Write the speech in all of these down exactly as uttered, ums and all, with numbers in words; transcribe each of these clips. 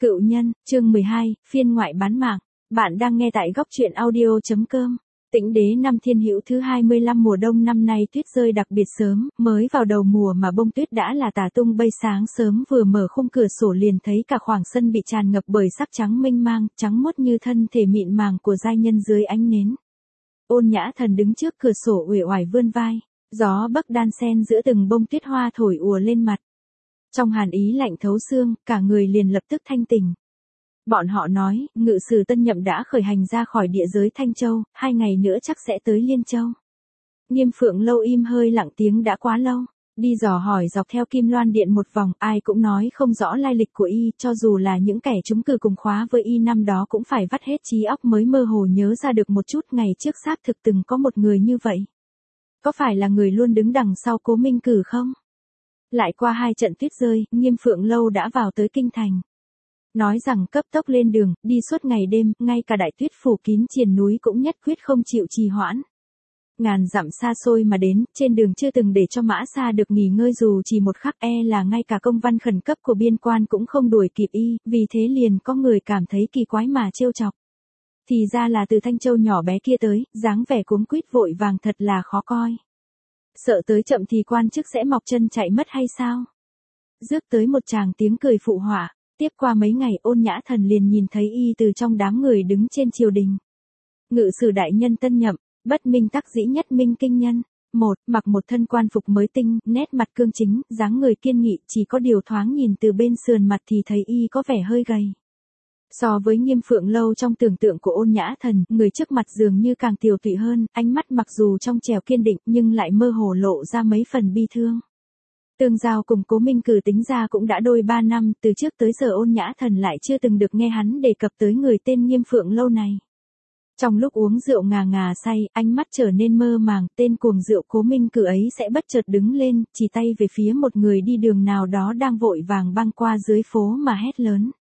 Cựu nhân, chương mười hai, phiên ngoại bán mạng. Bạn đang nghe tại góc truyện audio.com. Tĩnh đế năm Thiên Hữu thứ hai mươi lăm mùa đông năm nay tuyết rơi đặc biệt sớm, mới vào đầu mùa mà bông tuyết đã là tà tung bay, sáng sớm vừa mở khung cửa sổ liền thấy cả khoảng sân bị tràn ngập bởi sắc trắng mênh mang, trắng muốt như thân thể mịn màng của giai nhân dưới ánh nến. Ôn Nhã Thần đứng trước cửa sổ uể oải vươn vai, gió bấc đan xen giữa từng bông tuyết hoa thổi ùa lên mặt. Trong hàn ý lạnh thấu xương, cả người liền lập tức thanh tỉnh. Bọn họ nói, ngự sử Tân Nhậm đã khởi hành ra khỏi địa giới Thanh Châu, hai ngày nữa chắc sẽ tới Liên Châu. Nghiêm Phượng Lâu im hơi lặng tiếng đã quá lâu, đi dò hỏi dọc theo Kim Loan Điện một vòng, ai cũng nói không rõ lai lịch của y, cho dù là những kẻ trúng cử cùng khóa với y năm đó cũng phải vắt hết trí óc mới mơ hồ nhớ ra được một chút ngày trước xác thực từng có một người như vậy. Có phải là người luôn đứng đằng sau Cố Minh Cử không? Lại qua hai trận tuyết rơi, Nghiêm Phượng Lâu đã vào tới kinh thành. Nói rằng cấp tốc lên đường, đi suốt ngày đêm, ngay cả đại tuyết phủ kín triền núi cũng nhất quyết không chịu trì hoãn. Ngàn dặm xa xôi mà đến, trên đường chưa từng để cho mã xa được nghỉ ngơi dù chỉ một khắc, e là ngay cả công văn khẩn cấp của biên quan cũng không đuổi kịp y, vì thế liền có người cảm thấy kỳ quái mà trêu chọc. Thì ra là từ Thanh Châu nhỏ bé kia tới, dáng vẻ cuống quýt vội vàng thật là khó coi. Sợ tới chậm thì quan chức sẽ mọc chân chạy mất hay sao? Rước tới một tràng tiếng cười phụ họa. Tiếp qua mấy ngày Ôn Nhã Thần liền nhìn thấy y từ trong đám người đứng trên triều đình. Ngự sử đại nhân Tân Nhậm, bất minh tắc dĩ nhất minh kinh nhân. Một, mặc một thân quan phục mới tinh, nét mặt cương chính, dáng người kiên nghị, chỉ có điều thoáng nhìn từ bên sườn mặt thì thấy y có vẻ hơi gầy. So với Nghiêm Phượng Lâu trong tưởng tượng của Ôn Nhã Thần, người trước mặt dường như càng tiều tụy hơn, ánh mắt mặc dù trong trẻo kiên định nhưng lại mơ hồ lộ ra mấy phần bi thương. Tương giao cùng Cố Minh Cử tính ra cũng đã đôi ba năm, từ trước tới giờ Ôn Nhã Thần lại chưa từng được nghe hắn đề cập tới người tên Nghiêm Phượng Lâu này. Trong lúc uống rượu ngà ngà say, ánh mắt trở nên mơ màng, tên cuồng rượu Cố Minh Cử ấy sẽ bất chợt đứng lên, chỉ tay về phía một người đi đường nào đó đang vội vàng băng qua dưới phố mà hét lớn.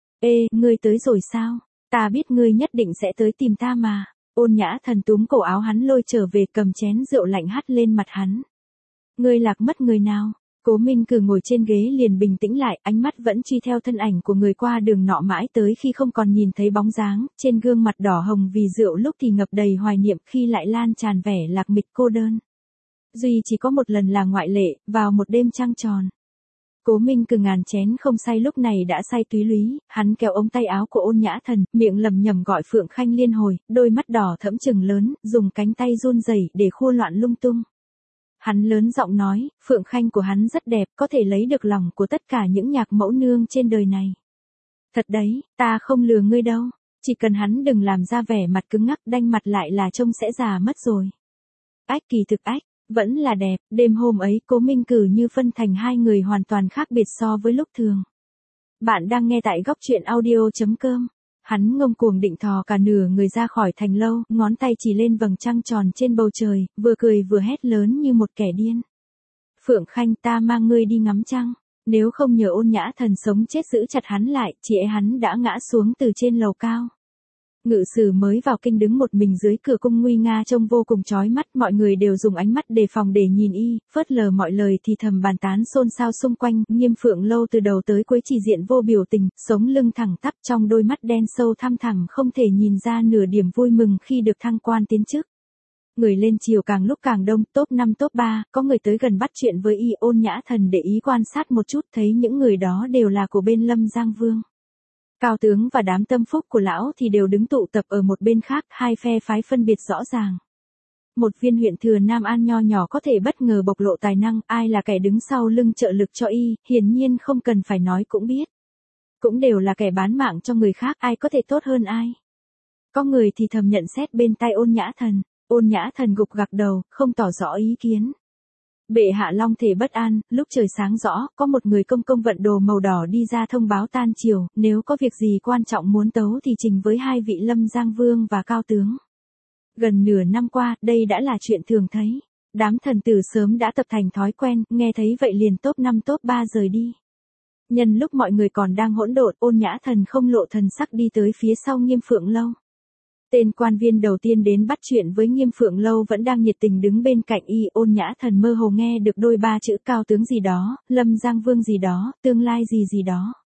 Ê, ngươi tới rồi sao? Ta biết ngươi nhất định sẽ tới tìm ta mà. Ôn Nhã Thần túm cổ áo hắn lôi trở về, cầm chén rượu lạnh hắt lên mặt hắn. Ngươi lạc mất người nào? Cố Minh Cử ngồi trên ghế liền bình tĩnh lại, ánh mắt vẫn truy theo thân ảnh của người qua đường nọ mãi tới khi không còn nhìn thấy bóng dáng, trên gương mặt đỏ hồng vì rượu lúc thì ngập đầy hoài niệm, khi lại lan tràn vẻ lạc mịch cô đơn. Duy chỉ có một lần là ngoại lệ, vào một đêm trăng tròn. Cố Minh Cử ngàn chén không say lúc này đã say túy lúy, hắn kéo ống tay áo của Ôn Nhã Thần, miệng lẩm nhẩm gọi Phượng Khanh liên hồi, đôi mắt đỏ thẫm trừng lớn, dùng cánh tay run rẩy để khua loạn lung tung. Hắn lớn giọng nói, Phượng Khanh của hắn rất đẹp, có thể lấy được lòng của tất cả những nhạc mẫu nương trên đời này. Thật đấy, ta không lừa ngươi đâu, chỉ cần hắn đừng làm ra vẻ mặt cứng ngắc đanh mặt lại là trông sẽ già mất rồi. Ách, kỳ thực ách, vẫn là đẹp, đêm hôm ấy Cố Minh Cử như phân thành hai người hoàn toàn khác biệt so với lúc thường. Bạn đang nghe tại góc truyện audio.com. Hắn ngông cuồng định thò cả nửa người ra khỏi thành lâu, ngón tay chỉ lên vầng trăng tròn trên bầu trời, vừa cười vừa hét lớn như một kẻ điên. Phượng Khanh, ta mang ngươi đi ngắm trăng, nếu không nhờ Ôn Nhã Thần sống chết giữ chặt hắn lại, chị ấy hắn đã ngã xuống từ trên lầu cao. Ngự sử mới vào kinh đứng một mình dưới cửa cung nguy nga trông vô cùng chói mắt, mọi người đều dùng ánh mắt đề phòng để nhìn y, phớt lờ mọi lời thì thầm bàn tán xôn xao xung quanh. Nghiêm Phượng Lâu từ đầu tới cuối chỉ diện vô biểu tình, sống lưng thẳng tắp, trong đôi mắt đen sâu thăm thẳm không thể nhìn ra nửa điểm vui mừng khi được thăng quan tiến chức. Người lên chiều càng lúc càng đông, top năm top ba, có người tới gần bắt chuyện với y. Ôn Nhã Thần để ý quan sát một chút, thấy những người đó đều là của bên Lâm Giang Vương. Cao tướng và đám tâm phúc của lão thì đều đứng tụ tập ở một bên khác, hai phe phái phân biệt rõ ràng. Một viên huyện thừa Nam An nho nhỏ có thể bất ngờ bộc lộ tài năng, ai là kẻ đứng sau lưng trợ lực cho y, hiển nhiên không cần phải nói cũng biết. Cũng đều là kẻ bán mạng cho người khác, ai có thể tốt hơn ai. Có người thì thầm nhận xét bên tai Ôn Nhã Thần, Ôn Nhã Thần gục gặc đầu, không tỏ rõ ý kiến. Bệ hạ long thể bất an, lúc trời sáng rõ, có một người công công vận đồ màu đỏ đi ra thông báo tan chiều, nếu có việc gì quan trọng muốn tấu thì trình với hai vị Lâm Giang Vương và Cao tướng. Gần nửa năm qua, đây đã là chuyện thường thấy. Đám thần tử sớm đã tập thành thói quen, nghe thấy vậy liền top năm top ba rời đi. Nhân lúc mọi người còn đang hỗn độn, Ôn Nhã Thần không lộ thần sắc đi tới phía sau Nghiêm Phượng Lâu. Tên quan viên đầu tiên đến bắt chuyện với Nghiêm Phượng Lâu vẫn đang nhiệt tình đứng bên cạnh y. Ôn Nhã Thần mơ hồ nghe được đôi ba chữ Cao tướng gì đó, Lâm Giang Vương gì đó, tương lai gì gì đó.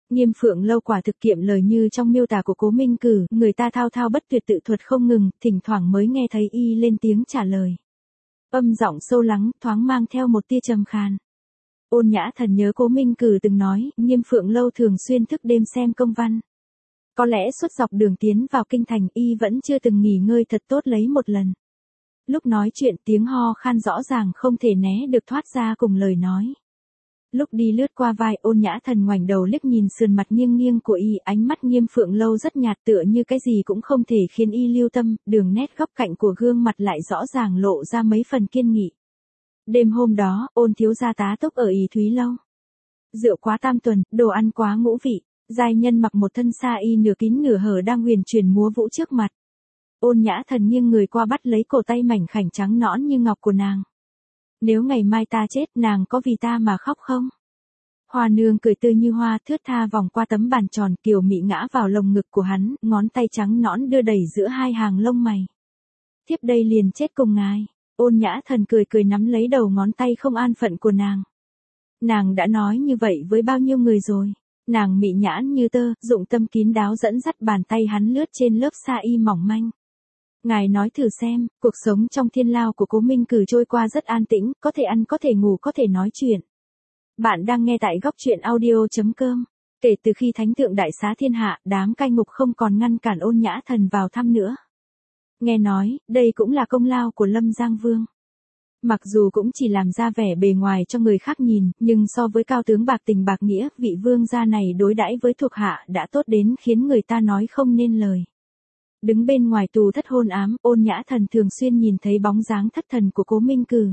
Nghiêm Phượng Lâu quả thực kiệm lời như trong miêu tả của Cố Minh Cử, người ta thao thao bất tuyệt tự thuật không ngừng, thỉnh thoảng mới nghe thấy y lên tiếng trả lời. Âm giọng sâu lắng, thoáng mang theo một tia trầm khàn. Ôn Nhã Thần nhớ Cố Minh Cử từng nói, Nghiêm Phượng Lâu thường xuyên thức đêm xem công văn. Có lẽ suốt dọc đường tiến vào kinh thành y vẫn chưa từng nghỉ ngơi thật tốt lấy một lần. Lúc nói chuyện tiếng ho khan rõ ràng không thể né được thoát ra cùng lời nói. Lúc đi lướt qua vai Ôn Nhã Thần ngoảnh đầu liếc nhìn sườn mặt nghiêng nghiêng của y, ánh mắt Nghiêm Phượng Lâu rất nhạt tựa như cái gì cũng không thể khiến y lưu tâm, đường nét góc cạnh của gương mặt lại rõ ràng lộ ra mấy phần kiên nghị. Đêm hôm đó, Ôn thiếu gia tá túc ở Ý Thúy Lâu. Rượu quá tam tuần, đồ ăn quá ngũ vị, giai nhân mặc một thân sa y nửa kín nửa hở đang huyền chuyển múa vũ trước mặt. Ôn Nhã Thần nghiêng người qua bắt lấy cổ tay mảnh khảnh trắng nõn như ngọc của nàng. Nếu ngày mai ta chết, nàng có vì ta mà khóc không? Hoa nương cười tươi như hoa, thướt tha vòng qua tấm bàn tròn, kiều mị ngã vào lồng ngực của hắn, ngón tay trắng nõn đưa đẩy giữa hai hàng lông mày. Thiếp đây liền chết cùng ngài. Ôn Nhã Thần cười cười nắm lấy đầu ngón tay không an phận của nàng. Nàng đã nói như vậy với bao nhiêu người rồi. Nàng mị nhãn như tơ, dụng tâm kín đáo dẫn dắt bàn tay hắn lướt trên lớp sa y mỏng manh. Ngài nói thử xem, cuộc sống trong thiên lao của Cố Minh Cử trôi qua rất an tĩnh, có thể ăn có thể ngủ có thể nói chuyện. Bạn đang nghe tại góc truyện audio.com. Kể từ khi Thánh Thượng đại xá thiên hạ, đám cai ngục không còn ngăn cản Ôn Nhã Thần vào thăm nữa. Nghe nói, đây cũng là công lao của Lâm Giang Vương. Mặc dù cũng chỉ làm ra vẻ bề ngoài cho người khác nhìn, nhưng so với cao tướng bạc tình bạc nghĩa, vị vương gia này đối đãi với thuộc hạ đã tốt đến khiến người ta nói không nên lời. Đứng bên ngoài tù thất hôn ám, Ôn Nhã Thần thường xuyên nhìn thấy bóng dáng thất thần của Cố Minh Cử.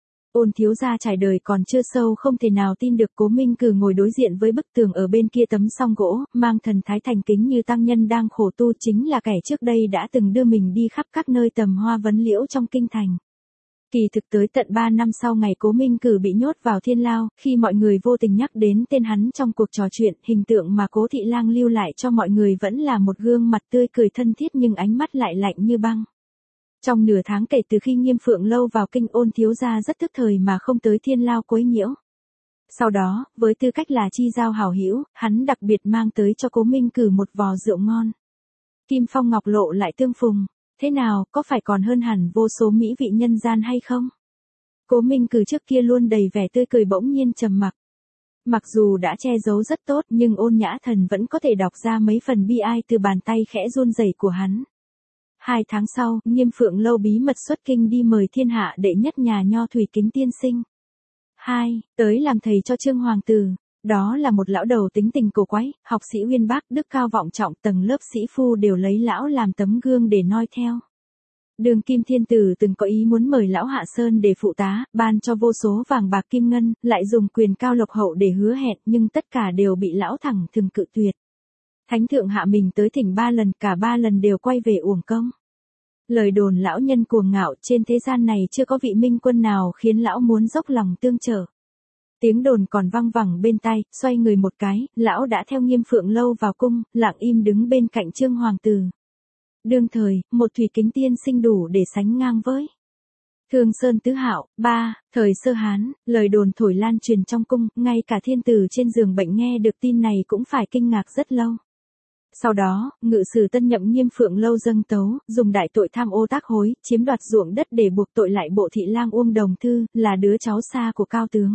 Ôn thiếu gia trải đời còn chưa sâu không thể nào tin được Cố Minh Cử ngồi đối diện với bức tường ở bên kia tấm song gỗ, mang thần thái thành kính như tăng nhân đang khổ tu, chính là kẻ trước đây đã từng đưa mình đi khắp các nơi tầm hoa vấn liễu trong kinh thành. Kỳ thực tới tận ba năm sau ngày Cố Minh Cử bị nhốt vào thiên lao, khi mọi người vô tình nhắc đến tên hắn trong cuộc trò chuyện, hình tượng mà Cố Thị Lang lưu lại cho mọi người vẫn là một gương mặt tươi cười thân thiết nhưng ánh mắt lại lạnh như băng. Trong nửa tháng kể từ khi Nghiêm Phượng Lâu vào kinh, Ôn thiếu gia rất tức thời mà không tới thiên lao quấy nhiễu. Sau đó, với tư cách là chi giao hảo hữu, hắn đặc biệt mang tới cho Cố Minh Cử một vò rượu ngon. Kim phong ngọc lộ lại tương phùng. Thế nào, có phải còn hơn hẳn vô số mỹ vị nhân gian hay không? Cố Minh Cử trước kia luôn đầy vẻ tươi cười bỗng nhiên trầm mặc. Mặc dù đã che giấu rất tốt nhưng Ôn Nhã Thần vẫn có thể đọc ra mấy phần bi ai từ bàn tay khẽ run rẩy của hắn. Hai tháng sau, Nghiêm Phượng Lâu bí mật xuất kinh đi mời thiên hạ đệ nhất nhà nho Thủy Kính tiên sinh. Hai, tới làm thầy cho Trương Hoàng tử. Đó là một lão đầu tính tình cổ quái, học sĩ uyên bác, đức cao vọng trọng, tầng lớp sĩ phu đều lấy lão làm tấm gương để noi theo. Đường Kim Thiên Tử từng có ý muốn mời lão hạ sơn để phụ tá, ban cho vô số vàng bạc kim ngân, lại dùng quyền cao lộc hậu để hứa hẹn, nhưng tất cả đều bị lão thẳng thừng cự tuyệt. Thánh thượng hạ mình tới thỉnh ba lần, cả ba lần đều quay về uổng công. Lời đồn lão nhân cuồng ngạo, trên thế gian này chưa có vị minh quân nào khiến lão muốn dốc lòng tương trợ. Tiếng đồn còn vang vẳng bên tai, xoay người một cái, lão đã theo Nghiêm Phượng Lâu vào cung, lặng im đứng bên cạnh Trương Hoàng tử. Đương thời, một Thủy Kính tiên sinh đủ để sánh ngang với Thương Sơn Tứ Hạo. Ba, thời sơ Hán, lời đồn thổi lan truyền trong cung, ngay cả thiên tử trên giường bệnh nghe được tin này cũng phải kinh ngạc rất lâu. Sau đó, ngự sử tân nhậm Nghiêm Phượng Lâu dâng tấu, dùng đại tội tham ô tác hối, chiếm đoạt ruộng đất để buộc tội lại Bộ Thị Lang Uông Đồng Thư, là đứa cháu xa của cao tướng.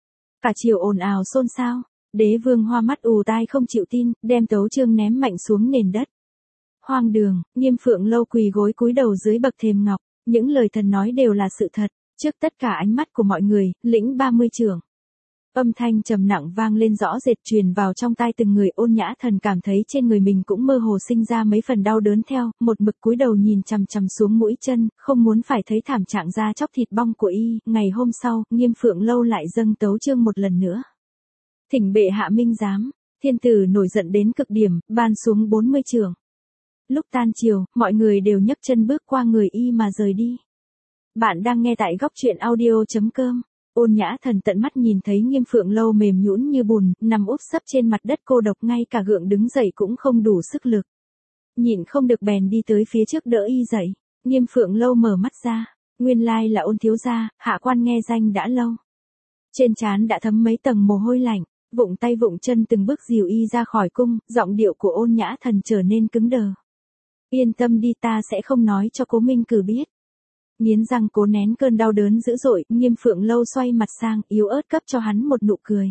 Cả triều ồn ào xôn xao, đế vương hoa mắt ù tai không chịu tin, đem tấu chương ném mạnh xuống nền đất. Hoang đường, Nghiêm Phượng Lâu quỳ gối cúi đầu dưới bậc thềm ngọc, những lời thần nói đều là sự thật, trước tất cả ánh mắt của mọi người, lĩnh ba mươi chưởng. Âm thanh trầm nặng vang lên rõ rệt truyền vào trong tai từng người. Ôn Nhã Thần cảm thấy trên người mình cũng mơ hồ sinh ra mấy phần đau đớn theo, một mực cúi đầu nhìn chằm chằm xuống mũi chân, không muốn phải thấy thảm trạng da chóc thịt bong của y. Ngày hôm sau, Nghiêm Phượng Lâu lại dâng tấu chương một lần nữa. Thỉnh bệ hạ minh giám, thiên tử nổi giận đến cực điểm, ban xuống bốn mươi chưởng. Lúc tan chiều, mọi người đều nhấc chân bước qua người y mà rời đi. Bạn đang nghe tại góc truyện audio.com. Ôn Nhã Thần tận mắt nhìn thấy Nghiêm Phượng Lâu mềm nhũn như bùn, nằm úp sấp trên mặt đất cô độc, ngay cả gượng đứng dậy cũng không đủ sức lực. Nhịn không được bèn đi tới phía trước đỡ y dậy. Nghiêm Phượng Lâu mở mắt ra, nguyên lai là Ôn thiếu gia, hạ quan nghe danh đã lâu. Trên trán đã thấm mấy tầng mồ hôi lạnh, Vụng tay vụng chân từng bước dìu y ra khỏi cung, giọng điệu của Ôn Nhã Thần trở nên cứng đờ. Yên tâm đi, ta sẽ không nói cho Cố Minh Cử biết. Nghiến răng cố nén cơn đau đớn dữ dội, Nghiêm Phượng Lâu xoay mặt sang, yếu ớt cấp cho hắn một nụ cười.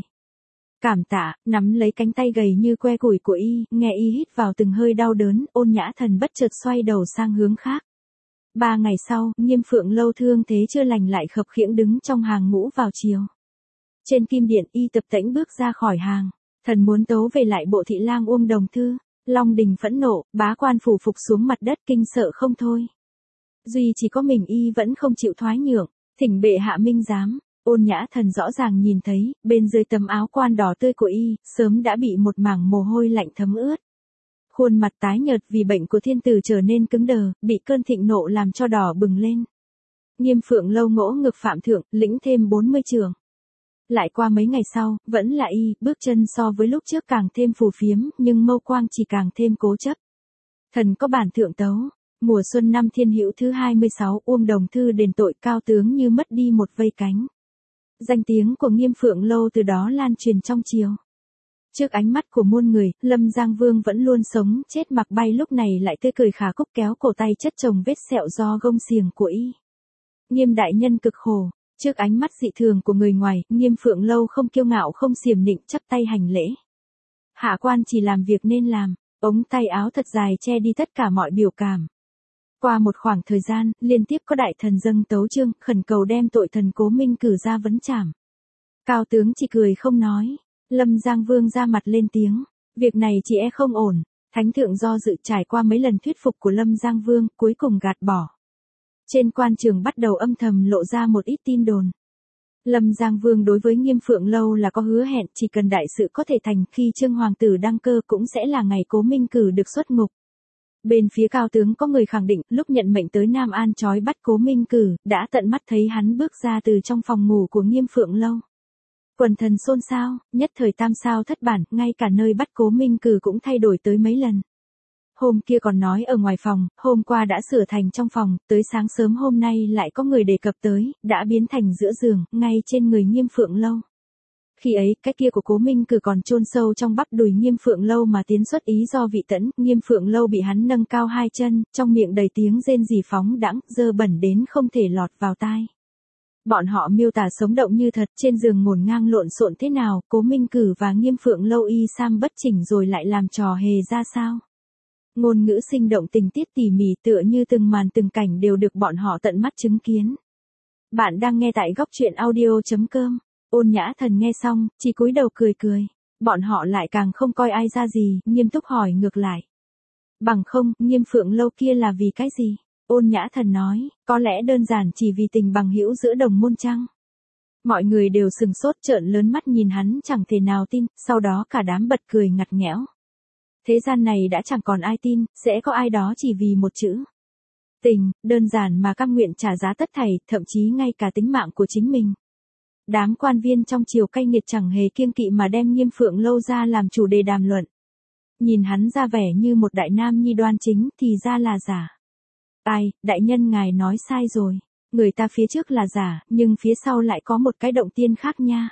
Cảm tạ, nắm lấy cánh tay gầy như que củi của y, nghe y hít vào từng hơi đau đớn, Ôn Nhã Thần bất chợt xoay đầu sang hướng khác. Ba ngày sau, Nghiêm Phượng Lâu thương thế chưa lành lại khập khiễng đứng trong hàng ngũ vào chiều. Trên kim điện, y tập tễnh bước ra khỏi hàng. Thần muốn tấu về lại bộ thị lang Uông Đồng Thư. Long Đình phẫn nộ, bá quan phủ phục xuống mặt đất kinh sợ không thôi. Duy chỉ có mình y vẫn không chịu thoái nhượng, thỉnh bệ hạ minh giám. Ôn Nhã Thần rõ ràng nhìn thấy, bên dưới tấm áo quan đỏ tươi của y, sớm đã bị một mảng mồ hôi lạnh thấm ướt. Khuôn mặt tái nhợt vì bệnh của thiên tử trở nên cứng đờ, bị cơn thịnh nộ làm cho đỏ bừng lên. Nghiêm Phượng Lâu ngỗ ngực phạm thượng, lĩnh thêm bốn mươi trường. Lại qua mấy ngày sau, vẫn là y, bước chân so với lúc trước càng thêm phù phiếm, nhưng mâu quang chỉ càng thêm cố chấp. Thần có bản thượng tấu, mùa xuân năm Thiên Hữu thứ hai mươi sáu, Uông Đồng Thư đền tội cao tướng như mất đi một vây cánh. Danh tiếng của Nghiêm Phượng Lâu từ đó lan truyền trong triều. Trước ánh mắt của muôn người, Lâm Giang Vương vẫn luôn sống chết mặc bay lúc này lại tươi cười khả cúc kéo cổ tay chất chồng vết sẹo do gông xiềng của y. Nghiêm đại nhân cực khổ. Trước ánh mắt dị thường của người ngoài, Nghiêm Phượng Lâu không kiêu ngạo không xiềm nịnh, chắp tay hành lễ. Hạ quan chỉ làm việc nên làm, ống tay áo thật dài che đi tất cả mọi biểu cảm. Qua một khoảng thời gian, liên tiếp có đại thần dâng tấu chương, khẩn cầu đem tội thần Cố Minh Cử ra vấn trảm. Cao tướng chỉ cười không nói. Lâm Giang Vương ra mặt lên tiếng. Việc này chỉ e không ổn. Thánh thượng do dự trải qua mấy lần thuyết phục của Lâm Giang Vương, cuối cùng gạt bỏ. Trên quan trường bắt đầu âm thầm lộ ra một ít tin đồn. Lâm Giang Vương đối với Nghiêm Phượng Lâu là có hứa hẹn, chỉ cần đại sự có thể thành, khi Trương Hoàng tử đăng cơ cũng sẽ là ngày Cố Minh Cử được xuất ngục. Bên phía cao tướng có người khẳng định, lúc nhận mệnh tới Nam An trói bắt Cố Minh Cử, đã tận mắt thấy hắn bước ra từ trong phòng ngủ của Nghiêm Phượng Lâu. Quần thần xôn xao, nhất thời tam sao thất bản, ngay cả nơi bắt Cố Minh Cử cũng thay đổi tới mấy lần. Hôm kia còn nói ở ngoài phòng, hôm qua đã sửa thành trong phòng, tới sáng sớm hôm nay lại có người đề cập tới, đã biến thành giữa giường, ngay trên người Nghiêm Phượng Lâu. Khi ấy, cái kia của Cố Minh Cử còn chôn sâu trong bắp đùi Nghiêm Phượng Lâu mà tiến xuất ý do vị tẫn, Nghiêm Phượng Lâu bị hắn nâng cao hai chân, trong miệng đầy tiếng rên rỉ phóng đãng, dơ bẩn đến không thể lọt vào tai. Bọn họ miêu tả sống động như thật, trên giường ngổn ngang lộn xộn thế nào, Cố Minh Cử và Nghiêm Phượng Lâu y sam bất chỉnh rồi lại làm trò hề ra sao. Ngôn ngữ sinh động tình tiết tỉ mỉ tựa như từng màn từng cảnh đều được bọn họ tận mắt chứng kiến. Bạn đang nghe tại góc truyện audio chấm com. Ôn Nhã Thần nghe xong, chỉ cúi đầu cười cười. Bọn họ lại càng không coi ai ra gì, nghiêm túc hỏi ngược lại. Bằng không, Nghiêm Phượng Lâu kia là vì cái gì? Ôn Nhã Thần nói, có lẽ đơn giản chỉ vì tình bằng hữu giữa đồng môn chăng? Mọi người đều sừng sốt trợn lớn mắt nhìn hắn chẳng thể nào tin, sau đó cả đám bật cười ngặt nghẽo. Thế gian này đã chẳng còn ai tin, sẽ có ai đó chỉ vì một chữ. Tình, đơn giản mà cam nguyện trả giá tất thảy, thậm chí ngay cả tính mạng của chính mình. Đám quan viên trong triều cay nghiệt chẳng hề kiêng kỵ mà đem Nghiêm Phượng Lâu ra làm chủ đề đàm luận. Nhìn hắn ra vẻ như một đại nam nhi đoan chính thì ra là giả. Ai, đại nhân ngài nói sai rồi. Người ta phía trước là giả, nhưng phía sau lại có một cái động tiên khác nha.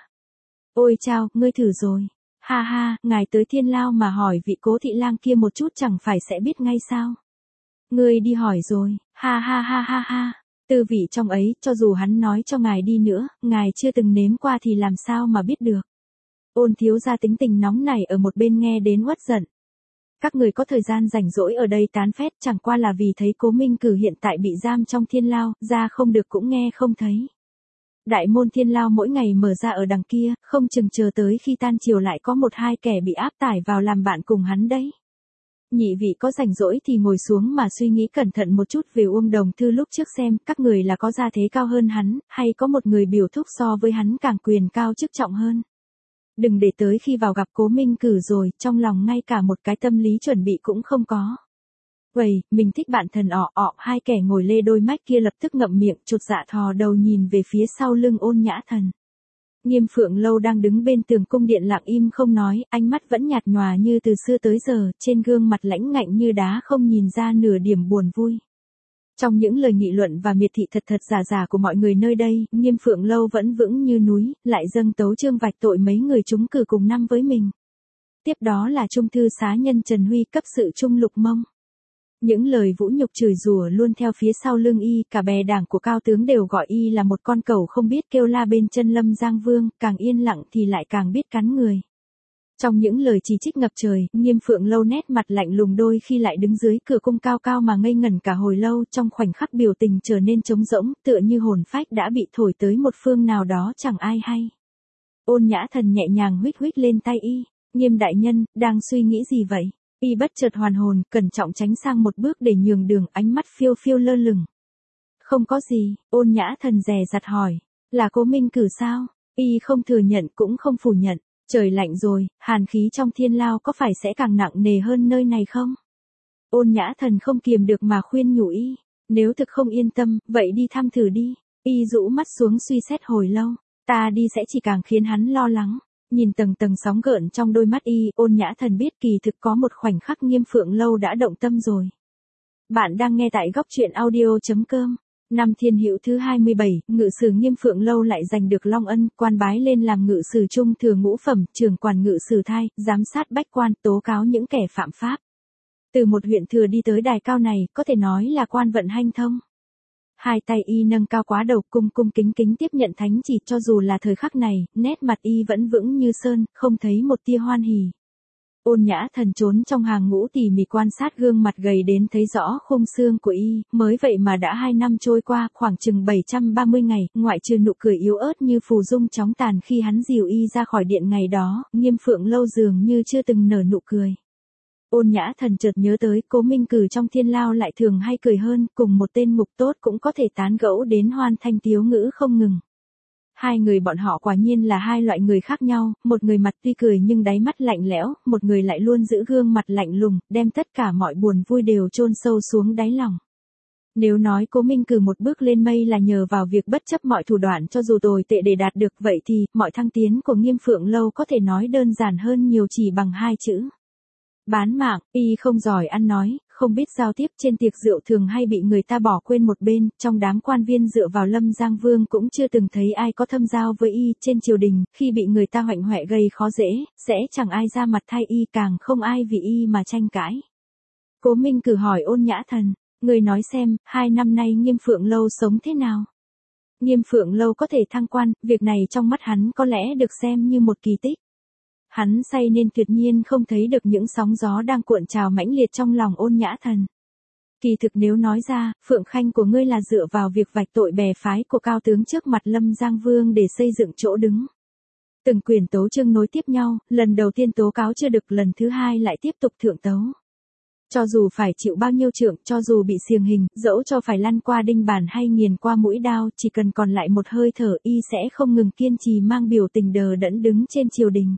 Ôi chao, ngươi thử rồi. Ha ha, ngài tới Thiên Lao mà hỏi vị Cố thị lang kia một chút chẳng phải sẽ biết ngay sao. Ngươi đi hỏi rồi, ha ha ha ha ha. Tư vị trong ấy, cho dù hắn nói cho ngài đi nữa, ngài chưa từng nếm qua thì làm sao mà biết được. Ôn thiếu gia tính tình nóng này ở một bên nghe đến uất giận. Các người có thời gian rảnh rỗi ở đây tán phét chẳng qua là vì thấy Cố Minh Cử hiện tại bị giam trong Thiên Lao, ra không được cũng nghe không thấy. Đại môn Thiên Lao mỗi ngày mở ra ở đằng kia, không chừng chờ tới khi tan chiều lại có một hai kẻ bị áp tải vào làm bạn cùng hắn đấy. Nhị vị có rảnh rỗi thì ngồi xuống mà suy nghĩ cẩn thận một chút về Uông Đồng Thư lúc trước xem, các người là có gia thế cao hơn hắn, hay có một người biểu thúc so với hắn càng quyền cao chức trọng hơn. Đừng để tới khi vào gặp Cố Minh Cử rồi, trong lòng ngay cả một cái tâm lý chuẩn bị cũng không có. Vậy, mình thích bạn thần ọ ọ, hai kẻ ngồi lê đôi mách kia lập tức ngậm miệng, chột dạ thò đầu nhìn về phía sau lưng Ôn Nhã Thần. Nghiêm Phượng Lâu đang đứng bên tường cung điện lặng im không nói, ánh mắt vẫn nhạt nhòa như từ xưa tới giờ, trên gương mặt lãnh ngạnh như đá không nhìn ra nửa điểm buồn vui. Trong những lời nghị luận và miệt thị thật thật giả giả của mọi người nơi đây, Nghiêm Phượng Lâu vẫn vững như núi, lại dâng tấu chương vạch tội mấy người trúng cử cùng năm với mình. Tiếp đó là trung thư xá nhân Trần Huy cấp sự trung Lục Mông. Những lời vũ nhục chửi rủa luôn theo phía sau lưng y, cả bè đảng của cao tướng đều gọi y là một con cẩu không biết kêu la bên chân Lâm Giang Vương, càng yên lặng thì lại càng biết cắn người. Trong những lời chỉ trích ngập trời, Nghiêm Phượng Lâu nét mặt lạnh lùng đôi khi lại đứng dưới cửa cung cao cao mà ngây ngẩn cả hồi lâu, trong khoảnh khắc biểu tình trở nên trống rỗng, tựa như hồn phách đã bị thổi tới một phương nào đó chẳng ai hay. Ôn Nhã Thần nhẹ nhàng huých huých lên tay y, Nghiêm đại nhân, đang suy nghĩ gì vậy? Y bất chợt hoàn hồn, cẩn trọng tránh sang một bước để nhường đường, ánh mắt phiêu phiêu lơ lửng. Không có gì, Ôn Nhã Thần dè dặt hỏi, là Cố Minh Cử sao? Y không thừa nhận cũng không phủ nhận. Trời lạnh rồi, hàn khí trong thiên lao có phải sẽ càng nặng nề hơn nơi này không? Ôn Nhã Thần không kiềm được mà khuyên nhủ y, nếu thực không yên tâm, vậy đi thăm thử đi. Y rũ mắt xuống suy xét hồi lâu, ta đi sẽ chỉ càng khiến hắn lo lắng. Nhìn tầng tầng sóng gợn trong đôi mắt y, Ôn Nhã Thần biết kỳ thực có một khoảnh khắc Nghiêm Phượng Lâu đã động tâm rồi. Bạn đang nghe tại góc truyện audio chấm com. Năm Thiên Hữu thứ hai mươi bảy, ngự sử Nghiêm Phượng Lâu lại giành được long ân, quan bái lên làm ngự sử trung thừa ngũ phẩm, trưởng quản ngự sử thai, giám sát bách quan, tố cáo những kẻ phạm pháp. Từ một huyện thừa đi tới đài cao này, có thể nói là quan vận hanh thông. Hai tay y nâng cao quá đầu, cung cung kính kính tiếp nhận thánh chỉ, cho dù là thời khắc này, nét mặt y vẫn vững như sơn, không thấy một tia hoan hỉ. Ôn Nhã Thần trốn trong hàng ngũ tỉ mỉ quan sát gương mặt gầy đến thấy rõ khung xương của y, mới vậy mà đã hai năm trôi qua, khoảng chừng bảy trăm ba mươi ngày, ngoại trừ nụ cười yếu ớt như phù dung chóng tàn khi hắn dìu y ra khỏi điện ngày đó, Nghiêm Phượng Lâu dường như chưa từng nở nụ cười. Ôn Nhã Thần chợt nhớ tới Cố Minh Cử trong thiên lao lại thường hay cười hơn, cùng một tên ngục tốt cũng có thể tán gẫu đến hoan thanh tiếu ngữ không ngừng. Hai người bọn họ quả nhiên là hai loại người khác nhau, một người mặt tuy cười nhưng đáy mắt lạnh lẽo, một người lại luôn giữ gương mặt lạnh lùng, đem tất cả mọi buồn vui đều chôn sâu xuống đáy lòng. Nếu nói Cố Minh Cử một bước lên mây là nhờ vào việc bất chấp mọi thủ đoạn cho dù tồi tệ để đạt được, vậy thì, mọi thăng tiến của Nghiêm Phượng Lâu có thể nói đơn giản hơn nhiều chỉ bằng hai chữ. Bán mạng. Y không giỏi ăn nói, không biết giao tiếp, trên tiệc rượu thường hay bị người ta bỏ quên một bên, trong đám quan viên dựa vào Lâm Giang Vương cũng chưa từng thấy ai có thâm giao với y, trên triều đình, khi bị người ta hoạnh hoẹ gây khó dễ, sẽ chẳng ai ra mặt thay y, càng không ai vì y mà tranh cãi. Cố Minh Cử hỏi Ôn Nhã Thần, người nói xem, hai năm nay Nghiêm Phượng Lâu sống thế nào? Nghiêm Phượng Lâu có thể thăng quan, việc này trong mắt hắn có lẽ được xem như một kỳ tích. Hắn say nên tuyệt nhiên không thấy được những sóng gió đang cuộn trào mãnh liệt trong lòng Ôn Nhã Thần. Kỳ thực nếu nói ra, Phượng Khanh của ngươi là dựa vào việc vạch tội bè phái của cao tướng trước mặt Lâm Giang Vương để xây dựng chỗ đứng. Từng quyền tấu chương nối tiếp nhau, lần đầu tiên tố cáo chưa được, lần thứ hai lại tiếp tục thượng tấu. Cho dù phải chịu bao nhiêu trượng, cho dù bị xiềng hình, dẫu cho phải lăn qua đinh bàn hay nghiền qua mũi đao, chỉ cần còn lại một hơi thở, y sẽ không ngừng kiên trì mang biểu tình đờ đẫn đứng trên triều đình.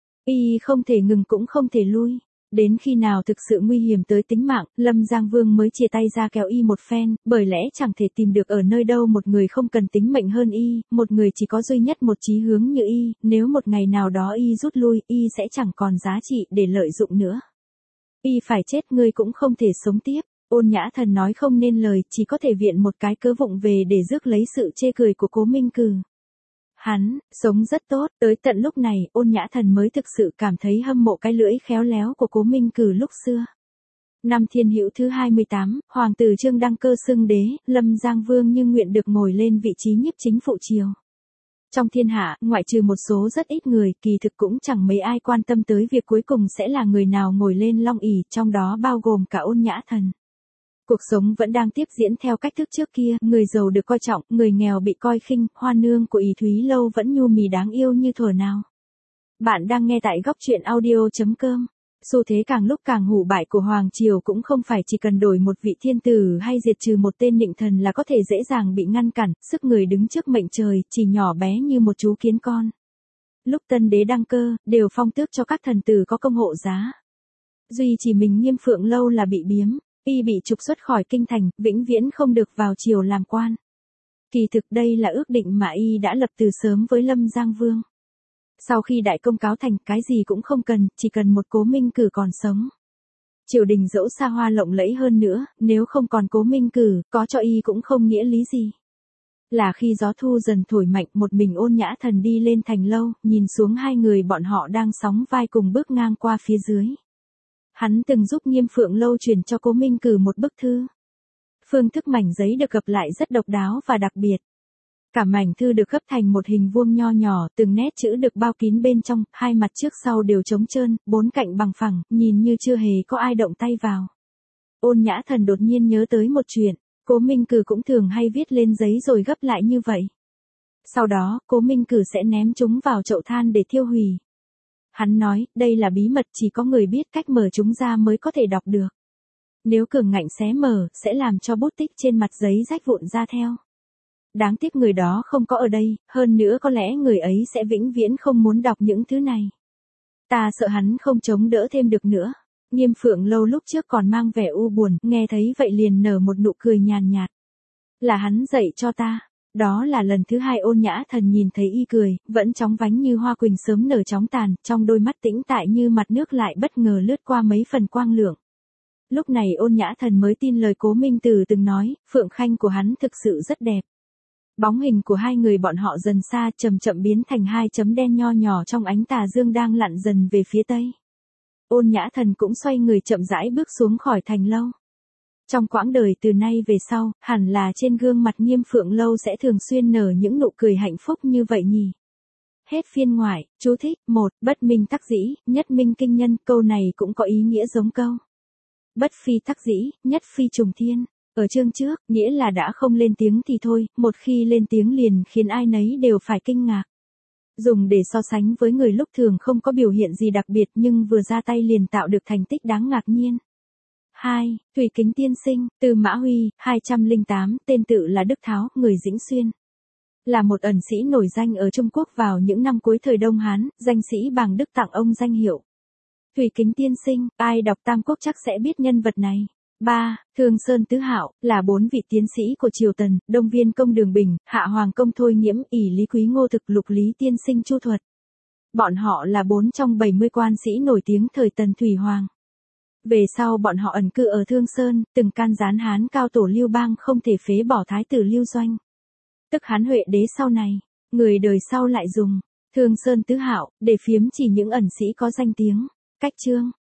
Y không thể ngừng cũng không thể lui. Đến khi nào thực sự nguy hiểm tới tính mạng, Lâm Giang Vương mới chia tay ra kéo y một phen, bởi lẽ chẳng thể tìm được ở nơi đâu một người không cần tính mệnh hơn y, một người chỉ có duy nhất một chí hướng như y, nếu một ngày nào đó y rút lui, y sẽ chẳng còn giá trị để lợi dụng nữa. Y phải chết, ngươi cũng không thể sống tiếp. Ôn Nhã Thần nói không nên lời, chỉ có thể viện một cái cớ vụng về để rước lấy sự chê cười của Cố Minh Cử. Hắn, sống rất tốt, tới tận lúc này, Ôn Nhã Thần mới thực sự cảm thấy hâm mộ cái lưỡi khéo léo của Cố Minh Cử lúc xưa. Năm Thiên Hữu thứ hai mươi tám, Hoàng tử Trương đăng cơ xưng đế, Lâm Giang Vương như nguyện được ngồi lên vị trí nhiếp chính phụ triều. Trong thiên hạ, ngoại trừ một số rất ít người, kỳ thực cũng chẳng mấy ai quan tâm tới việc cuối cùng sẽ là người nào ngồi lên long ỷ, trong đó bao gồm cả Ôn Nhã Thần. Cuộc sống vẫn đang tiếp diễn theo cách thức trước kia, người giàu được coi trọng, người nghèo bị coi khinh, hoa nương của ỷ Thúy Lâu vẫn nhu mì đáng yêu như thuở nào. Bạn đang nghe tại góc truyện audio chấm com. Xu thế càng lúc càng hủ bại của Hoàng Triều cũng không phải chỉ cần đổi một vị thiên tử hay diệt trừ một tên nịnh thần là có thể dễ dàng bị ngăn cản, sức người đứng trước mệnh trời, chỉ nhỏ bé như một chú kiến con. Lúc tân đế đăng cơ, đều phong tước cho các thần tử có công hộ giá. Duy chỉ mình Nghiêm Phượng Lâu là bị biếm. Y bị trục xuất khỏi kinh thành, vĩnh viễn không được vào triều làm quan. Kỳ thực đây là ước định mà Y đã lập từ sớm với Lâm Giang Vương. Sau khi đại công cáo thành, cái gì cũng không cần, chỉ cần một Cố Minh Cử còn sống. Triều đình dẫu xa hoa lộng lẫy hơn nữa, nếu không còn Cố Minh Cử, có cho y cũng không nghĩa lý gì. Là khi gió thu dần thổi mạnh, một mình Ôn Nhã Thần đi lên thành lâu, nhìn xuống hai người bọn họ đang sóng vai cùng bước ngang qua phía dưới. Hắn từng giúp Nghiêm Phượng Lâu truyền cho Cố Minh Cử một bức thư. Phương thức mảnh giấy được gập lại rất độc đáo và đặc biệt. Cả mảnh thư được gấp thành một hình vuông nho nhỏ, từng nét chữ được bao kín bên trong, hai mặt trước sau đều trống trơn, bốn cạnh bằng phẳng, nhìn như chưa hề có ai động tay vào. Ôn Nhã Thần đột nhiên nhớ tới một chuyện, Cố Minh Cử cũng thường hay viết lên giấy rồi gấp lại như vậy. Sau đó, Cố Minh Cử sẽ ném chúng vào chậu than để thiêu hủy. Hắn nói, đây là bí mật, chỉ có người biết cách mở chúng ra mới có thể đọc được. Nếu cường ngạnh xé mở, sẽ làm cho bút tích trên mặt giấy rách vụn ra theo. Đáng tiếc người đó không có ở đây, hơn nữa có lẽ người ấy sẽ vĩnh viễn không muốn đọc những thứ này. Ta sợ hắn không chống đỡ thêm được nữa. Nghiêm Phượng Lâu lúc trước còn mang vẻ u buồn, nghe thấy vậy liền nở một nụ cười nhàn nhạt. Là hắn dạy cho ta. Đó là lần thứ hai Ôn Nhã Thần nhìn thấy y cười, vẫn chóng vánh như hoa quỳnh sớm nở chóng tàn, trong đôi mắt tĩnh tại như mặt nước lại bất ngờ lướt qua mấy phần quang lượng. Lúc này Ôn Nhã Thần mới tin lời Cố Minh Từ từng nói, Phượng Khanh của hắn thực sự rất đẹp. Bóng hình của hai người bọn họ dần xa, chậm chậm biến thành hai chấm đen nho nhỏ trong ánh tà dương đang lặn dần về phía tây. Ôn Nhã Thần cũng xoay người chậm rãi bước xuống khỏi thành lâu. Trong quãng đời từ nay về sau, hẳn là trên gương mặt Nghiêm Phượng Lâu sẽ thường xuyên nở những nụ cười hạnh phúc như vậy nhỉ. Hết phiên ngoại, chú thích, một, bất minh tắc dĩ, nhất minh kinh nhân, câu này cũng có ý nghĩa giống câu. Bất phi tắc dĩ, nhất phi trùng thiên. Ở chương trước, nghĩa là đã không lên tiếng thì thôi, một khi lên tiếng liền khiến ai nấy đều phải kinh ngạc. Dùng để so sánh với người lúc thường không có biểu hiện gì đặc biệt nhưng vừa ra tay liền tạo được thành tích đáng ngạc nhiên. hai. Thủy Kính Tiên Sinh, từ Mã Huy, hai trăm lẻ tám, tên tự là Đức Tháo, người Dĩnh Xuyên. Là một ẩn sĩ nổi danh ở Trung Quốc vào những năm cuối thời Đông Hán, danh sĩ Bàng Đức tặng ông danh hiệu Thủy Kính Tiên Sinh, ai đọc Tam Quốc chắc sẽ biết nhân vật này. ba. Thương Sơn Tứ Hạo, là bốn vị tiến sĩ của triều Tần, Đông Viên Công Đường Bình, Hạ Hoàng Công Thôi Nghiễm, ỷ Lý Quý Ngô Thực, Lục Lý Tiên Sinh Chu Thuật. Bọn họ là bốn trong bảy mươi quan sĩ nổi tiếng thời Tần Thủy Hoàng. Về sau bọn họ ẩn cư ở Thương Sơn, từng can gián Hán cao tổ Lưu Bang không thể phế bỏ thái tử Lưu Doanh. Tức Hán Huệ đế sau này, người đời sau lại dùng Thương Sơn Tứ Hạo để phiếm chỉ những ẩn sĩ có danh tiếng. Cách chương